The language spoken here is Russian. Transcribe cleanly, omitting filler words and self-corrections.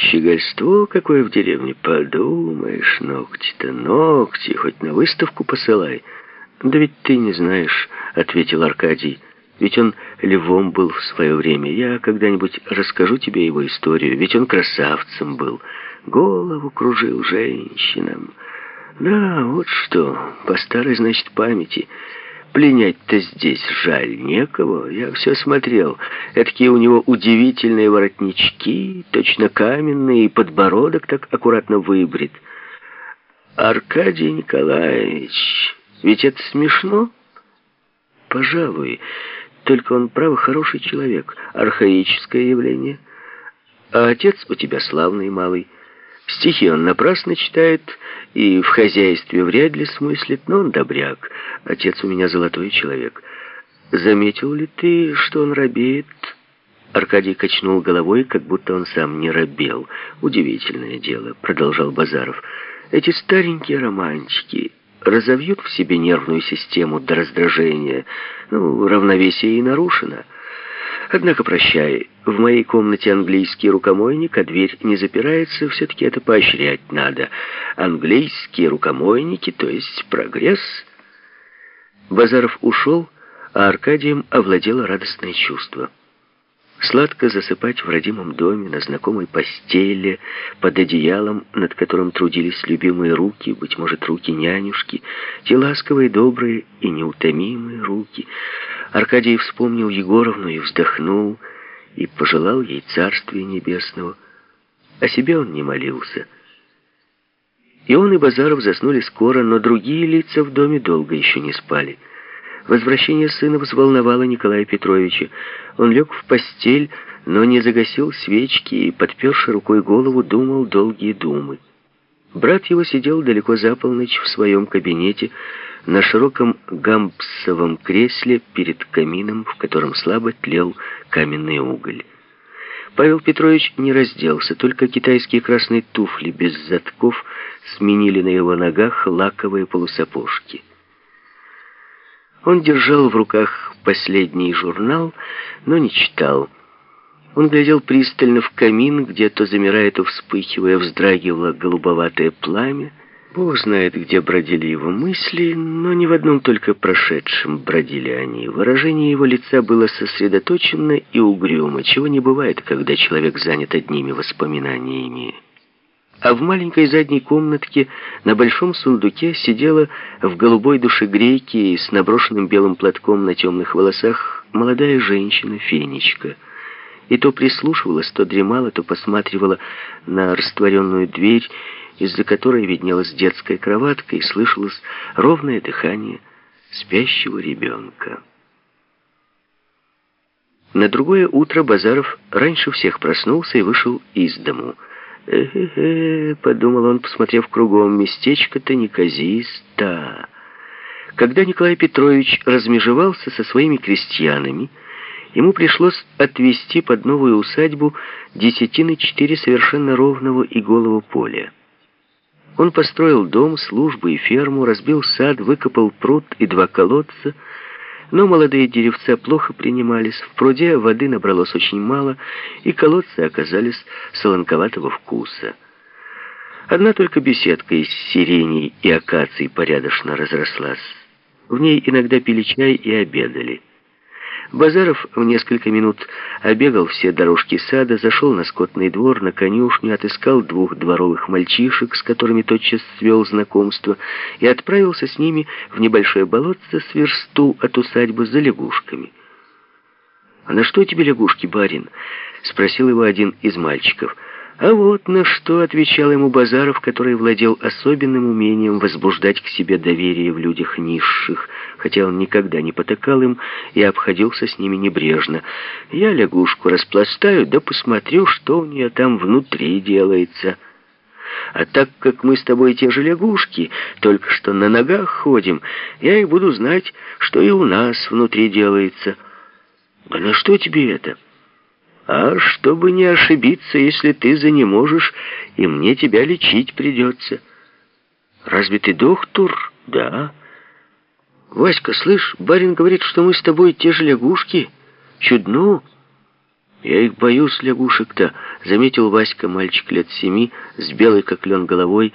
Щегольство какое в деревне, подумаешь, ногти-то ногти, хоть на выставку посылай. Да ведь ты не знаешь, ответил Аркадий. Ведь он львом был в свое время. Я когда-нибудь расскажу тебе его историю. Ведь он красавцем был. Голову кружил женщинам. Да, вот что, по старой, значит, памяти. Пленять-то здесь жаль некого. Я все смотрел. Эдакие у него удивительные воротнички, точно каменные, и подбородок так аккуратно выбрит. Аркадий Николаевич, ведь это смешно? Пожалуй. Только он, право, хороший человек. Архаическое явление. А отец у тебя славный малый. Стихи он напрасно читает и в хозяйстве вряд ли смыслит, но он добряк. Отец у меня золотой человек. Заметил ли ты, что он робеет? Аркадий качнул головой, как будто он сам не робел. Удивительное дело, продолжал Базаров. Эти старенькие романтики разовьют в себе нервную систему до раздражения. Равновесие и нарушено. Однако, прощай, в моей комнате английский рукомойник, а дверь не запирается, все-таки это поощрять надо. Английские рукомойники, то есть прогресс. Базаров ушел, а Аркадием овладело радостное чувство. Сладко засыпать в родимом доме, на знакомой постели, под одеялом, над которым трудились любимые руки, быть может, руки нянюшки, те ласковые, добрые и неутомимые руки. Аркадий вспомнил Егоровну и вздохнул, и пожелал ей царствия небесного. О себе он не молился. И он, и Базаров заснули скоро, но другие лица в доме долго еще не спали. Возвращение сына взволновало Николая Петровича. Он лег в постель, но не загасил свечки и, подперши рукой голову, думал долгие думы. Брат его сидел далеко за полночь в своем кабинете, на широком гампсовом кресле перед камином, в котором слабо тлел каменный уголь. Павел Петрович не разделся, только китайские красные туфли без задков сменили на его ногах лаковые полусапожки. Он держал в руках последний журнал, но не читал. Он глядел пристально в камин, где то замирая, то вспыхивая, вздрагивало голубоватое пламя. Бог знает, где бродили его мысли, но не в одном только прошедшем бродили они. Выражение его лица было сосредоточено и угрюмо, чего не бывает, когда человек занят одними воспоминаниями. А в маленькой задней комнатке на большом сундуке сидела в голубой душегрейке и с наброшенным белым платком на темных волосах молодая женщина Фенечка. И то прислушивалась, то дремала, то посматривала на растворенную дверь, из-за которой виднелась детская кроватка, и слышалось ровное дыхание спящего ребенка. На другое утро Базаров раньше всех проснулся и вышел из дому. Подумал он, посмотрев кругом, местечко-то неказисто. Когда Николай Петрович размежевался со своими крестьянами, ему пришлось отвести под новую усадьбу 4 совершенно ровного и голого поля. Он построил дом, службу и ферму, разбил сад, выкопал пруд и 2 колодца, но молодые деревца плохо принимались, в пруде воды набралось очень мало, и колодцы оказались солонковатого вкуса. Одна только беседка из сиреней и акаций порядочно разрослась. В ней иногда пили чай и обедали. Базаров в несколько минут обегал все дорожки сада, зашел на скотный двор, на конюшню, отыскал 2 дворовых мальчишек, с которыми тотчас свел знакомство, и отправился с ними в небольшое болотце с версту от усадьбы за лягушками. «А на что тебе лягушки, барин?» — спросил его один из мальчиков. «А вот на что», — отвечал ему Базаров, который владел особенным умением возбуждать к себе доверие в людях низших, хотя он никогда не потакал им и обходился с ними небрежно. «Я лягушку распластаю, да посмотрю, что у нее там внутри делается. А так как мы с тобой те же лягушки, только что на ногах ходим, я и буду знать, что и у нас внутри делается». «А на что тебе это?» «А чтобы не ошибиться, если ты занеможешь, и мне тебя лечить придется». «Разве ты доктор?» «Да». «Васька, слышь, барин говорит, что мы с тобой те же лягушки. Чудно». «Я их боюсь, лягушек-то», — заметил Васька, мальчик лет 7, с белой как лен головой,